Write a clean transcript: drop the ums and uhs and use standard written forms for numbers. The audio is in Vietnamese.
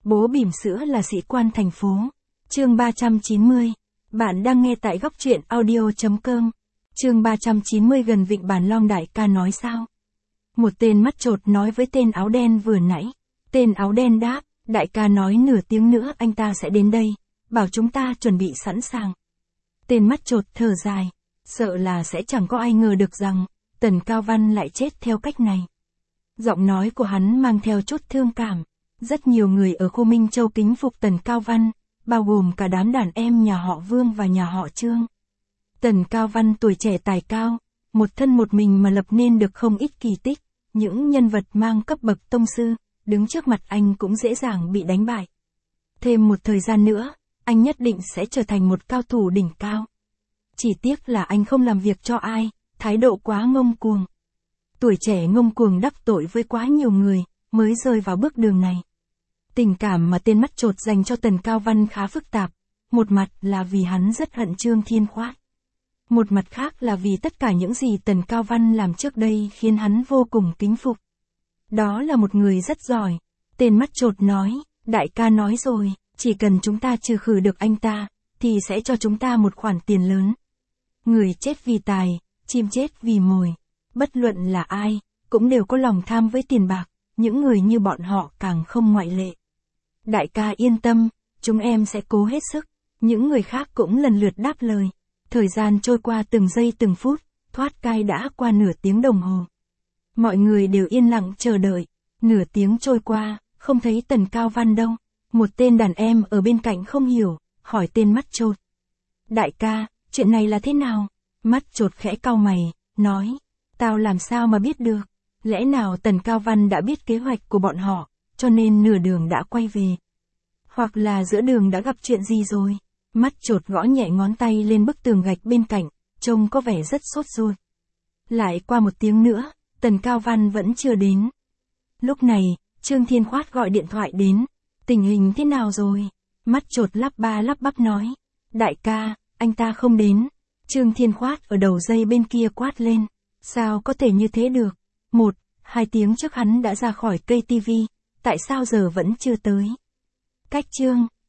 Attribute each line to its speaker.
Speaker 1: Bố bỉm sữa là sĩ quan thành phố. Chương 390. Bạn đang nghe tại góc truyện audio.com. Chương 390 gần vịnh Bản Long. Đại ca nói sao? Một tên mắt chột nói với tên áo đen vừa nãy. Tên áo đen đáp, đại ca nói nửa tiếng nữa anh ta sẽ đến đây, bảo chúng ta chuẩn bị sẵn sàng. Tên mắt chột thở dài, sợ là sẽ chẳng có ai ngờ được rằng, Tần Cao Văn lại chết theo cách này. Giọng nói của hắn mang theo chút thương cảm. Rất nhiều người ở khu Minh Châu kính phục Tần Cao Văn, bao gồm cả đám đàn em nhà họ Vương và nhà họ Trương. Tần Cao Văn tuổi trẻ tài cao, một thân một mình mà lập nên được không ít kỳ tích, những nhân vật mang cấp bậc tông sư, đứng trước mặt anh cũng dễ dàng bị đánh bại. Thêm một thời gian nữa, anh nhất định sẽ trở thành một cao thủ đỉnh cao. Chỉ tiếc là anh không làm việc cho ai, thái độ quá ngông cuồng. Tuổi trẻ ngông cuồng đắc tội với quá nhiều người, mới rơi vào bước đường này. Tình cảm mà tên mắt chột dành cho Tần Cao Văn khá phức tạp, một mặt là vì hắn rất hận Trương Thiên Khoát. Một mặt khác là vì tất cả những gì Tần Cao Văn làm trước đây khiến hắn vô cùng kính phục. Đó là một người rất giỏi. Tên mắt chột nói, đại ca nói rồi, chỉ cần chúng ta trừ khử được anh ta, thì sẽ cho chúng ta một khoản tiền lớn. Người chết vì tài, chim chết vì mồi. Bất luận là ai, cũng đều có lòng tham với tiền bạc, những người như bọn họ càng không ngoại lệ. Đại ca yên tâm, chúng em sẽ cố hết sức. Những người khác cũng lần lượt đáp lời. Thời gian trôi qua từng giây từng phút, thoát cai đã qua nửa tiếng đồng hồ. Mọi người đều yên lặng chờ đợi. Nửa tiếng trôi qua, không thấy Tần Cao Văn đâu. Một tên đàn em ở bên cạnh không hiểu, hỏi tên mắt chột. Đại ca, chuyện này là thế nào? Mắt chột khẽ cau mày, nói. Tao làm sao mà biết được? Lẽ nào Tần Cao Văn đã biết kế hoạch của bọn họ, cho nên nửa đường đã quay về? Hoặc là giữa đường đã gặp chuyện gì rồi? Mắt chột gõ nhẹ ngón tay lên bức tường gạch bên cạnh, trông có vẻ rất sốt ruột. Lại qua một tiếng nữa, Tần Cao Văn vẫn chưa đến. Lúc này, Trương Thiên Khoát gọi điện thoại đến. Tình hình thế nào rồi? Mắt chột lắp ba lắp bắp nói. Đại ca, anh ta không đến. Trương Thiên Khoát ở đầu dây bên kia quát lên. Sao có thể như thế được? 1-2 tiếng trước hắn đã ra khỏi cây tivi, tại sao giờ vẫn chưa tới? Cách Trương